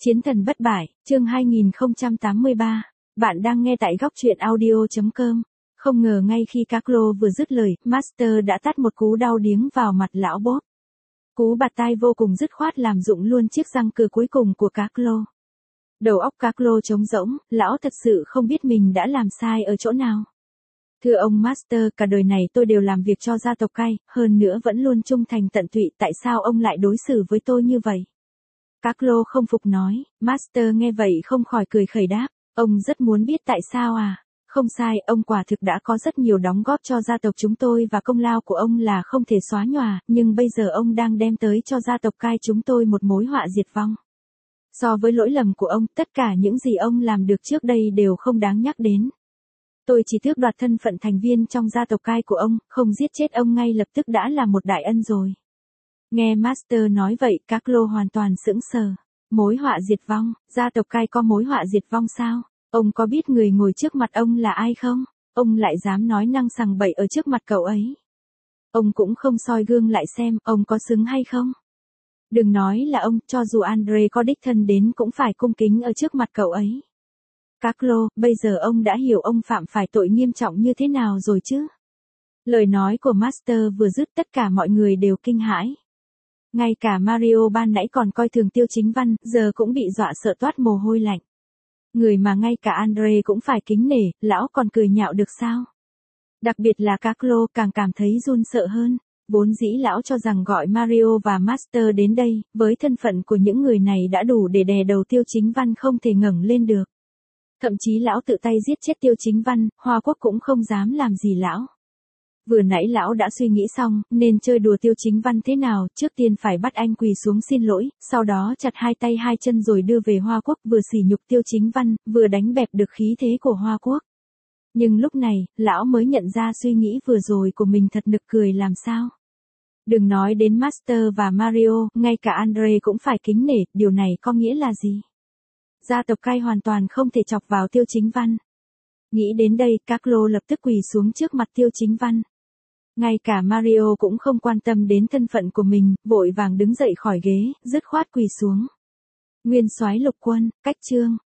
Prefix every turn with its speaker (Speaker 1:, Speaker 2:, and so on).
Speaker 1: Chiến thần bất bại, chương 2083. Bạn đang nghe tại góc truyện audio.com. Không ngờ ngay khi Carlo vừa dứt lời, Master đã tát một cú đau điếng vào mặt lão Bob. Cú bạt tai vô cùng dứt khoát làm rụng luôn chiếc răng cửa cuối cùng của Carlo. Đầu óc Carlo trống rỗng, lão thật sự không biết mình đã làm sai ở chỗ nào. Thưa ông Master, cả đời này tôi đều làm việc cho gia tộc Cai, hơn nữa vẫn luôn trung thành tận tụy, tại sao ông lại đối xử với tôi như vậy? Carlo không phục nói. Master nghe vậy không khỏi cười khẩy đáp, ông rất muốn biết tại sao à? Không sai, ông quả thực đã có rất nhiều đóng góp cho gia tộc chúng tôi và công lao của ông là không thể xóa nhòa, nhưng bây giờ ông đang đem tới cho gia tộc Cai chúng tôi một mối họa diệt vong. So với lỗi lầm của ông, tất cả những gì ông làm được trước đây đều không đáng nhắc đến. Tôi chỉ tước đoạt thân phận thành viên trong gia tộc Cai của ông, không giết chết ông ngay lập tức đã là một đại ân rồi. Nghe Master nói vậy, Carlo hoàn toàn sững sờ. Mối họa diệt vong, gia tộc Cai có mối họa diệt vong sao? Ông có biết người ngồi trước mặt ông là ai không? Ông lại dám nói năng sằng bậy ở trước mặt cậu ấy. Ông cũng không soi gương lại xem, ông có xứng hay không? Đừng nói là ông, cho dù Andre có đích thân đến cũng phải cung kính ở trước mặt cậu ấy. Carlo, bây giờ ông đã hiểu ông phạm phải tội nghiêm trọng như thế nào rồi chứ? Lời nói của Master vừa dứt tất cả mọi người đều kinh hãi. Ngay cả Mario ban nãy còn coi thường Tiêu Chính Văn, giờ cũng bị dọa sợ toát mồ hôi lạnh. Người mà ngay cả Andre cũng phải kính nể, lão còn cười nhạo được sao? Đặc biệt là Carlo càng cảm thấy run sợ hơn. Vốn dĩ lão cho rằng gọi Mario và Master đến đây, với thân phận của những người này đã đủ để đè đầu Tiêu Chính Văn không thể ngẩng lên được. Thậm chí lão tự tay giết chết Tiêu Chính Văn, Hoa Quốc cũng không dám làm gì lão. Vừa nãy lão đã suy nghĩ xong, nên chơi đùa Tiêu Chính Văn thế nào, trước tiên phải bắt anh quỳ xuống xin lỗi, sau đó chặt hai tay hai chân rồi đưa về Hoa Quốc, vừa sỉ nhục Tiêu Chính Văn, vừa đánh bẹp được khí thế của Hoa Quốc. Nhưng lúc này, lão mới nhận ra suy nghĩ vừa rồi của mình thật nực cười làm sao. Đừng nói đến Master và Mario, ngay cả Andre cũng phải kính nể, điều này có nghĩa là gì? Gia tộc Cai hoàn toàn không thể chọc vào Tiêu Chính Văn. Nghĩ đến đây, Carlo lập tức quỳ xuống trước mặt Tiêu Chính Văn. Ngay cả Mario cũng không quan tâm đến thân phận của mình, vội vàng đứng dậy khỏi ghế, dứt khoát quỳ xuống. Nguyên soái lục quân, cách chương.